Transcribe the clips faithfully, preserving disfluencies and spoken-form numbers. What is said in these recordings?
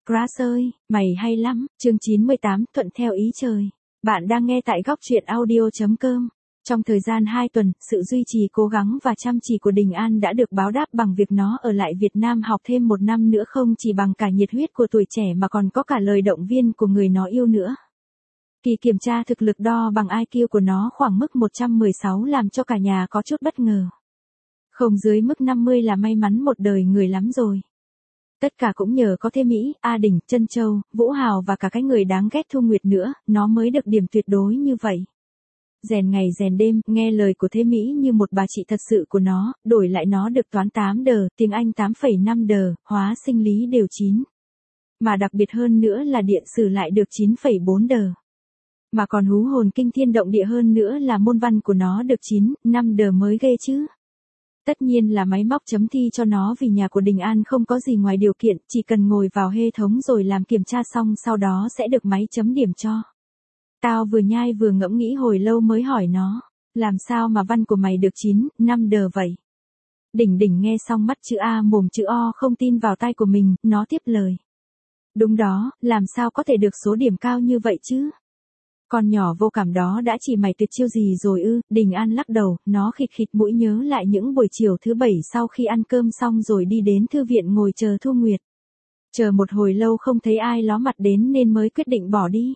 Grass ơi, mày hay lắm, chương chín mươi tám, thuận theo ý trời. Bạn đang nghe tại góc truyện audio chấm com. Trong thời gian hai tuần, sự duy trì cố gắng và chăm chỉ của Đình An đã được báo đáp bằng việc nó ở lại Việt Nam học thêm một năm nữa, không chỉ bằng cả nhiệt huyết của tuổi trẻ mà còn có cả lời động viên của người nó yêu nữa. Kỳ kiểm tra thực lực đo bằng i kiu của nó khoảng mức một trăm mười sáu làm cho cả nhà có chút bất ngờ. Không dưới mức năm mươi là may mắn một đời người lắm rồi. Tất cả cũng nhờ có Thế Mỹ, A Đình, Trân Châu, Vũ Hào và cả cái người đáng ghét Thu Nguyệt nữa, nó mới được điểm tuyệt đối như vậy. Rèn ngày rèn đêm, nghe lời của Thế Mỹ như một bà chị thật sự của nó, đổi lại nó được toán tám đờ, tiếng Anh tám phẩy năm đờ, hóa sinh lý đều chín. Mà đặc biệt hơn nữa là điện sử lại được chín phẩy bốn đờ. Mà còn hú hồn kinh thiên động địa hơn nữa là môn văn của nó được chín, năm đờ mới ghê chứ. Tất nhiên là máy móc chấm thi cho nó vì nhà của Đình An không có gì ngoài điều kiện, chỉ cần ngồi vào hệ thống rồi làm kiểm tra xong sau đó sẽ được máy chấm điểm cho. Tao vừa nhai vừa ngẫm nghĩ hồi lâu mới hỏi nó, làm sao mà văn của mày được chín, năm đờ vậy? Đỉnh Đỉnh nghe xong mắt chữ A mồm chữ O không tin vào tai của mình, nó tiếp lời. Đúng đó, làm sao có thể được số điểm cao như vậy chứ? Con nhỏ vô cảm đó đã chỉ mày tuyệt chiêu gì rồi ư? Đình An lắc đầu, nó khịt khịt mũi nhớ lại những buổi chiều thứ bảy sau khi ăn cơm xong rồi đi đến thư viện ngồi chờ Thu Nguyệt. Chờ một hồi lâu không thấy ai ló mặt đến nên mới quyết định bỏ đi.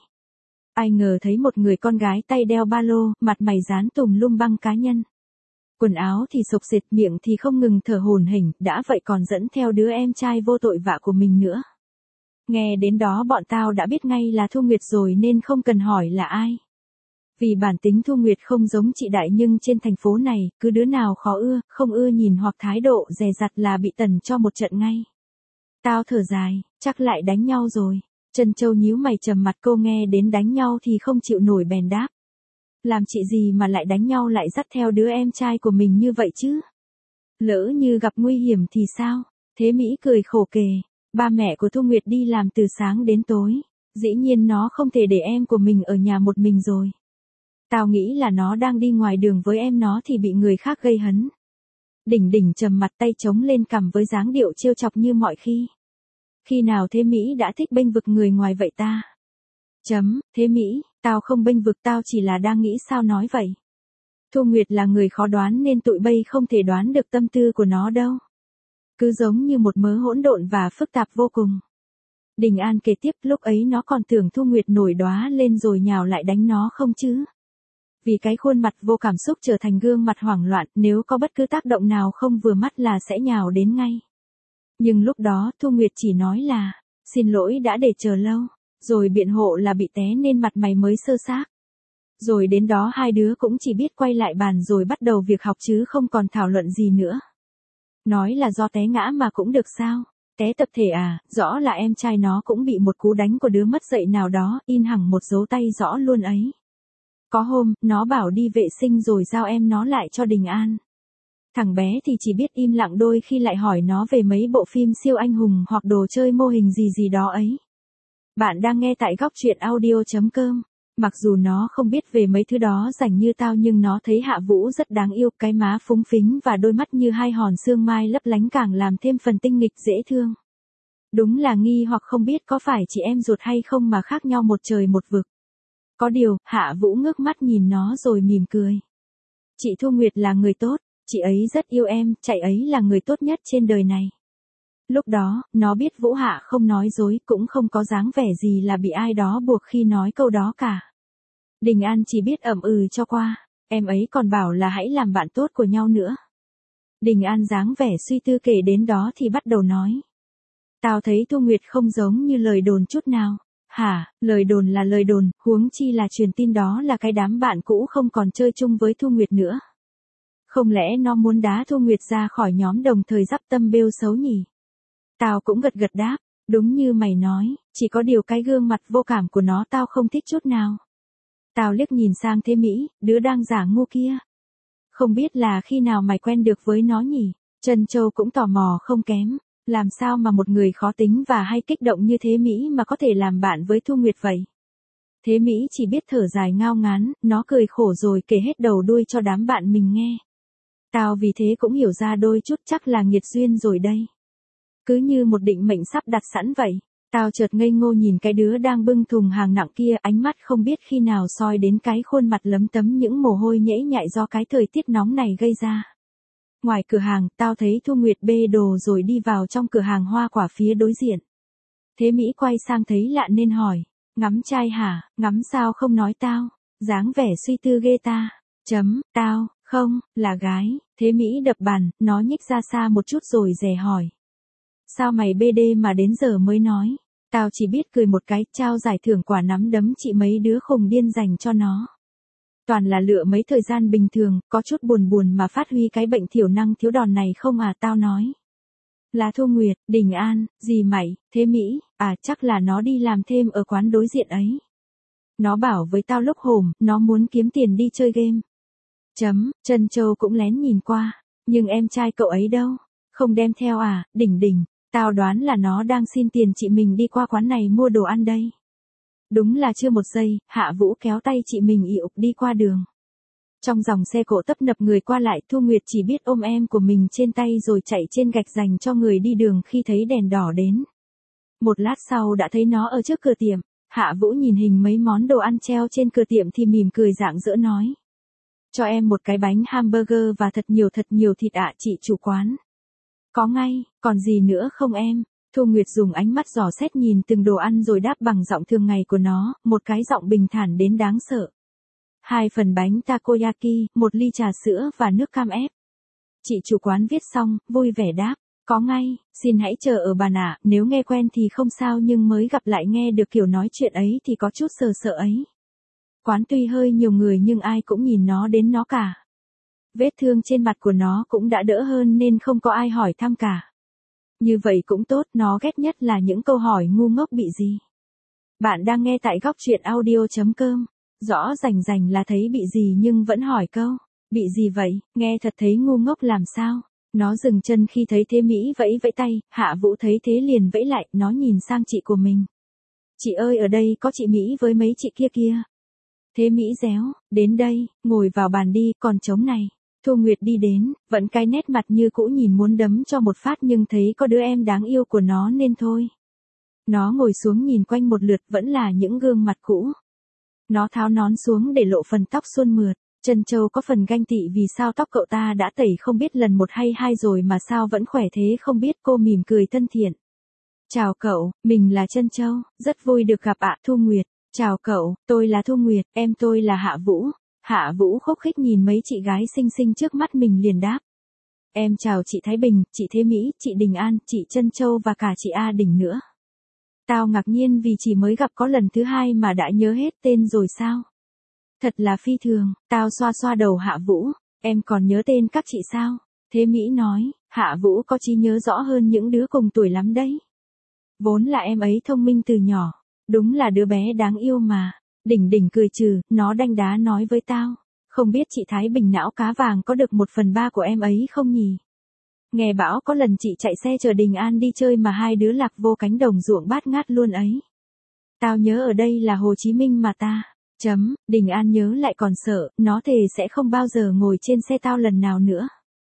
Ai ngờ thấy một người con gái tay đeo ba lô, mặt mày dán tùm lum băng cá nhân. Quần áo thì xộc xệch, miệng thì không ngừng thở hổn hển, đã vậy còn dẫn theo đứa em trai vô tội vạ của mình nữa. Nghe đến đó bọn tao đã biết ngay là Thu Nguyệt rồi nên không cần hỏi là ai. Vì bản tính Thu Nguyệt không giống chị Đại nhưng trên thành phố này, cứ đứa nào khó ưa, không ưa nhìn hoặc thái độ dè dặt là bị tần cho một trận ngay. Tao thở dài, chắc lại đánh nhau rồi. Trân Châu nhíu mày trầm mặt, cô nghe đến đánh nhau thì không chịu nổi bèn đáp. Làm chị gì mà lại đánh nhau lại dắt theo đứa em trai của mình như vậy chứ? Lỡ như gặp nguy hiểm thì sao? Thế Mỹ cười khổ kể. Ba mẹ của Thu Nguyệt đi làm từ sáng đến tối, dĩ nhiên nó không thể để em của mình ở nhà một mình rồi. Tao nghĩ là nó đang đi ngoài đường với em nó thì bị người khác gây hấn. Đỉnh Đỉnh trầm mặt, tay chống lên cằm với dáng điệu trêu chọc như mọi khi. Khi nào Thế Mỹ đã thích bênh vực người ngoài vậy ta? Chấm, Thế Mỹ, tao không bênh vực, tao chỉ là đang nghĩ sao nói vậy. Thu Nguyệt là người khó đoán nên tụi bay không thể đoán được tâm tư của nó đâu. Cứ giống như một mớ hỗn độn và phức tạp vô cùng. Đình An kể tiếp, lúc ấy nó còn tưởng Thu Nguyệt nổi đóa lên rồi nhào lại đánh nó không chứ. Vì cái khuôn mặt vô cảm xúc trở thành gương mặt hoảng loạn, nếu có bất cứ tác động nào không vừa mắt là sẽ nhào đến ngay. Nhưng lúc đó Thu Nguyệt chỉ nói là, xin lỗi đã để chờ lâu, rồi biện hộ là bị té nên mặt mày mới sơ xác. Rồi đến đó hai đứa cũng chỉ biết quay lại bàn rồi bắt đầu việc học chứ không còn thảo luận gì nữa. Nói là do té ngã mà cũng được sao? Té tập thể à? Rõ là em trai nó cũng bị một cú đánh của đứa mất dạy nào đó, in hẳn một dấu tay rõ luôn ấy. Có hôm, nó bảo đi vệ sinh rồi giao em nó lại cho Đình An. Thằng bé thì chỉ biết im lặng, đôi khi lại hỏi nó về mấy bộ phim siêu anh hùng hoặc đồ chơi mô hình gì gì đó ấy. Bạn đang nghe tại góc truyện audio chấm com. Mặc dù nó không biết về mấy thứ đó rành như tao nhưng nó thấy Hạ Vũ rất đáng yêu, cái má phúng phính và đôi mắt như hai hòn sương mai lấp lánh càng làm thêm phần tinh nghịch dễ thương. Đúng là nghi hoặc không biết có phải chị em ruột hay không mà khác nhau một trời một vực. Có điều, Hạ Vũ ngước mắt nhìn nó rồi mỉm cười. Chị Thu Nguyệt là người tốt, chị ấy rất yêu em, chị ấy là người tốt nhất trên đời này. Lúc đó, nó biết Vũ Hạ không nói dối, cũng không có dáng vẻ gì là bị ai đó buộc khi nói câu đó cả. Đình An chỉ biết ậm ừ cho qua, em ấy còn bảo là hãy làm bạn tốt của nhau nữa. Đình An dáng vẻ suy tư kể đến đó thì bắt đầu nói. Tao thấy Thu Nguyệt không giống như lời đồn chút nào. Hả, lời đồn là lời đồn, huống chi là truyền tin đó là cái đám bạn cũ không còn chơi chung với Thu Nguyệt nữa. Không lẽ nó muốn đá Thu Nguyệt ra khỏi nhóm đồng thời dắp tâm bêu xấu nhỉ? Tao cũng gật gật đáp, đúng như mày nói, chỉ có điều cái gương mặt vô cảm của nó tao không thích chút nào. Tao liếc nhìn sang Thế Mỹ, đứa đang giả ngu kia. Không biết là khi nào mày quen được với nó nhỉ? Trân Châu cũng tò mò không kém, làm sao mà một người khó tính và hay kích động như Thế Mỹ mà có thể làm bạn với Thu Nguyệt vậy? Thế Mỹ chỉ biết thở dài ngao ngán, nó cười khổ rồi kể hết đầu đuôi cho đám bạn mình nghe. Tao vì thế cũng hiểu ra đôi chút, chắc là nghiệt duyên rồi đây. Cứ như một định mệnh sắp đặt sẵn vậy. Tao chợt ngây ngô nhìn cái đứa đang bưng thùng hàng nặng kia, ánh mắt không biết khi nào soi đến cái khuôn mặt lấm tấm những mồ hôi nhễ nhại do cái thời tiết nóng này gây ra. Ngoài cửa hàng, tao thấy Thu Nguyệt bê đồ rồi đi vào trong cửa hàng hoa quả phía đối diện. Thế Mỹ quay sang thấy lạ nên hỏi, ngắm trai hả, ngắm sao không nói tao, dáng vẻ suy tư ghê ta, chấm, tao, không, là gái, Thế Mỹ đập bàn, nó nhích ra xa một chút rồi dè hỏi. Sao mày bê đê mà đến giờ mới nói, tao chỉ biết cười một cái, trao giải thưởng quả nắm đấm chị mấy đứa khùng điên dành cho nó. Toàn là lựa mấy thời gian bình thường, có chút buồn buồn mà phát huy cái bệnh thiểu năng thiếu đòn này không à, tao nói. Là Thu Nguyệt, Đình An, gì mày, Thế Mỹ, à chắc là nó đi làm thêm ở quán đối diện ấy. Nó bảo với tao lúc hổm, nó muốn kiếm tiền đi chơi game. Chấm, Trân Châu cũng lén nhìn qua, nhưng em trai cậu ấy đâu, không đem theo à, Đỉnh Đỉnh, tao đoán là nó đang xin tiền chị mình đi qua quán này mua đồ ăn đây. Đúng là chưa một giây, Hạ Vũ kéo tay chị mình ị ục đi qua đường. Trong dòng xe cộ tấp nập người qua lại, Thu Nguyệt chỉ biết ôm em của mình trên tay rồi chạy trên gạch dành cho người đi đường khi thấy đèn đỏ đến. Một lát sau đã thấy nó ở trước cửa tiệm, Hạ Vũ nhìn hình mấy món đồ ăn treo trên cửa tiệm thì mỉm cười rạng rỡ nói. Cho em một cái bánh hamburger và thật nhiều thật nhiều thịt ạ chị chủ quán. Có ngay, còn gì nữa không em? Thu Nguyệt dùng ánh mắt dò xét nhìn từng đồ ăn rồi đáp bằng giọng thường ngày của nó, một cái giọng bình thản đến đáng sợ. Hai phần bánh takoyaki, một ly trà sữa và nước cam ép. Chị chủ quán viết xong, vui vẻ đáp. Có ngay, xin hãy chờ ở bàn ạ, nếu nghe quen thì không sao nhưng mới gặp lại nghe được kiểu nói chuyện ấy thì có chút sờ sợ ấy. Quán tuy hơi nhiều người nhưng ai cũng nhìn nó đến nó cả. Vết thương trên mặt của nó cũng đã đỡ hơn nên không có ai hỏi thăm cả. Như vậy cũng tốt, nó ghét nhất là những câu hỏi ngu ngốc bị gì. Bạn đang nghe tại góc truyện audio chấm com. Rõ rành rành là thấy bị gì nhưng vẫn hỏi câu. Bị gì vậy, nghe thật thấy ngu ngốc làm sao. Nó dừng chân khi thấy Thế Mỹ vẫy vẫy tay, Hạ Vũ thấy thế liền vẫy lại, nó nhìn sang chị của mình. Chị ơi ở đây có chị Mỹ với mấy chị kia kia. Thế Mỹ réo, đến đây, ngồi vào bàn đi, còn trống này. Thu Nguyệt đi đến, vẫn cái nét mặt như cũ nhìn muốn đấm cho một phát nhưng thấy có đứa em đáng yêu của nó nên thôi. Nó ngồi xuống nhìn quanh một lượt vẫn là những gương mặt cũ. Nó tháo nón xuống để lộ phần tóc suôn mượt. Trân Châu có phần ganh tị vì sao tóc cậu ta đã tẩy không biết lần một hay hai rồi mà sao vẫn khỏe thế không biết, cô mỉm cười thân thiện. Chào cậu, mình là Trân Châu, rất vui được gặp ạ. Thu Nguyệt. Chào cậu, tôi là Thu Nguyệt, em tôi là Hạ Vũ. Hạ Vũ khúc khích nhìn mấy chị gái xinh xinh trước mắt mình liền đáp. Em chào chị Thái Bình, chị Thế Mỹ, chị Đình An, chị Trân Châu và cả chị A Đình nữa. Tao ngạc nhiên vì chỉ mới gặp có lần thứ hai mà đã nhớ hết tên rồi sao? Thật là phi thường, tao xoa xoa đầu Hạ Vũ, em còn nhớ tên các chị sao? Thế Mỹ nói, Hạ Vũ có trí nhớ rõ hơn những đứa cùng tuổi lắm đấy. Vốn là em ấy thông minh từ nhỏ, đúng là đứa bé đáng yêu mà. Đỉnh Đỉnh cười trừ, nó đanh đá nói với tao, không biết chị Thái Bình não cá vàng có được một phần ba của em ấy không nhỉ? Nghe bảo có lần chị chạy xe chờ Đình An đi chơi mà hai đứa lạc vô cánh đồng ruộng bát ngát luôn ấy. Tao nhớ ở đây là Hồ Chí Minh mà ta. Chấm, Đình An nhớ lại còn sợ, nó thề sẽ không bao giờ ngồi trên xe tao lần nào nữa.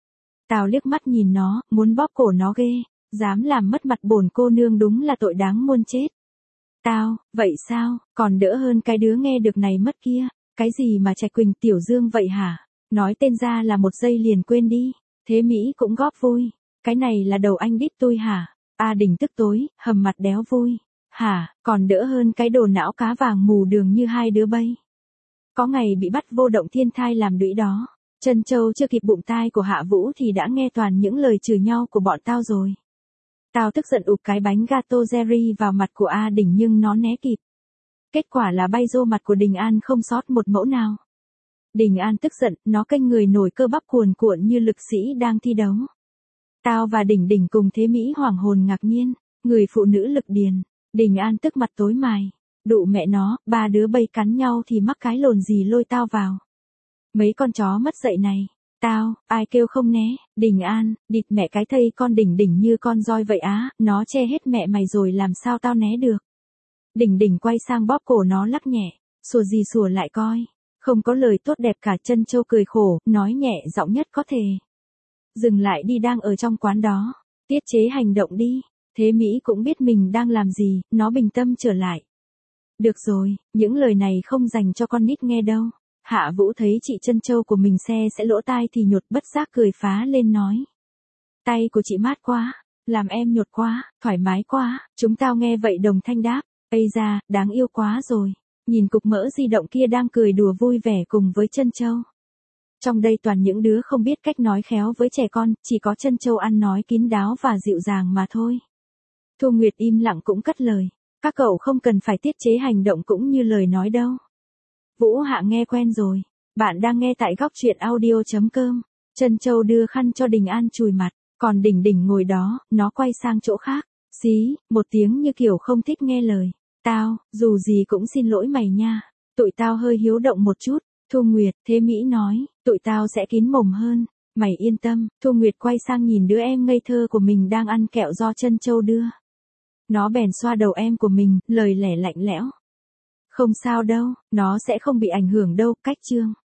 Tao liếc mắt nhìn nó, muốn bóp cổ nó ghê, dám làm mất mặt bổn cô nương đúng là tội đáng muôn chết. Tao, vậy sao, còn đỡ hơn cái đứa nghe được này mất kia, cái gì mà Trạch Quỳnh Tiểu Dương vậy hả? Nói tên ra là một giây liền quên đi. Thế Mỹ cũng góp vui, cái này là đầu anh đít tôi hả? A Đình tức tối, hầm mặt đéo vui. Hả, còn đỡ hơn cái đồ não cá vàng mù đường như hai đứa bay. Có ngày bị bắt vô động thiên thai làm đũy đó. Trân Châu chưa kịp bụng tai của Hạ Vũ thì đã nghe toàn những lời chửi nhau của bọn tao rồi. Tao tức giận ụp cái bánh gato Jerry vào mặt của A Đình nhưng nó né kịp. Kết quả là bay rô mặt của Đình An không sót một mẫu nào. Đình An tức giận, nó kênh người nổi cơ bắp cuồn cuộn như lực sĩ đang thi đấu. Tao và Đỉnh Đỉnh cùng Thế Mỹ hoảng hồn ngạc nhiên, người phụ nữ lực điền. Đình An tức mặt tối mài, đụ mẹ nó, ba đứa bay cắn nhau thì mắc cái lồn gì lôi tao vào. Mấy con chó mất dạy này, tao, ai kêu không né, Đình An, địt mẹ cái thây con Đỉnh Đỉnh như con roi vậy á, nó che hết mẹ mày rồi làm sao tao né được. Đỉnh Đỉnh quay sang bóp cổ nó lắc nhẹ, sủa gì sủa lại coi, không có lời tốt đẹp cả. Trân Châu cười khổ, nói nhẹ giọng nhất có thể. Dừng lại đi, đang ở trong quán đó, tiết chế hành động đi. Thế Mỹ cũng biết mình đang làm gì, nó bình tâm trở lại. Được rồi, những lời này không dành cho con nít nghe đâu. Hạ Vũ thấy chị Trân Châu của mình xe sẽ lỗ tai thì nhột bất giác cười phá lên nói. Tay của chị mát quá, làm em nhột quá, thoải mái quá, chúng tao nghe vậy đồng thanh đáp. Ây da, đáng yêu quá rồi. Nhìn cục mỡ di động kia đang cười đùa vui vẻ cùng với Trân Châu. Trong đây toàn những đứa không biết cách nói khéo với trẻ con, chỉ có Trân Châu ăn nói kín đáo và dịu dàng mà thôi. Thu Nguyệt im lặng cũng cất lời. Các cậu không cần phải tiết chế hành động cũng như lời nói đâu. Vũ Hạ nghe quen rồi. Bạn đang nghe tại góc truyện audio chấm com. Trân Châu đưa khăn cho Đình An chùi mặt, còn Đỉnh Đỉnh ngồi đó, nó quay sang chỗ khác. Xí, một tiếng như kiểu không thích nghe lời. Tao, dù gì cũng xin lỗi mày nha. Tụi tao hơi hiếu động một chút. Thu Nguyệt, Thế Mỹ nói, tụi tao sẽ kín mồm hơn. Mày yên tâm. Thu Nguyệt quay sang nhìn đứa em ngây thơ của mình đang ăn kẹo do Trân Châu đưa. Nó bèn xoa đầu em của mình, lời lẽ lạnh lẽo. Không sao đâu, nó sẽ không bị ảnh hưởng đâu, cách chương.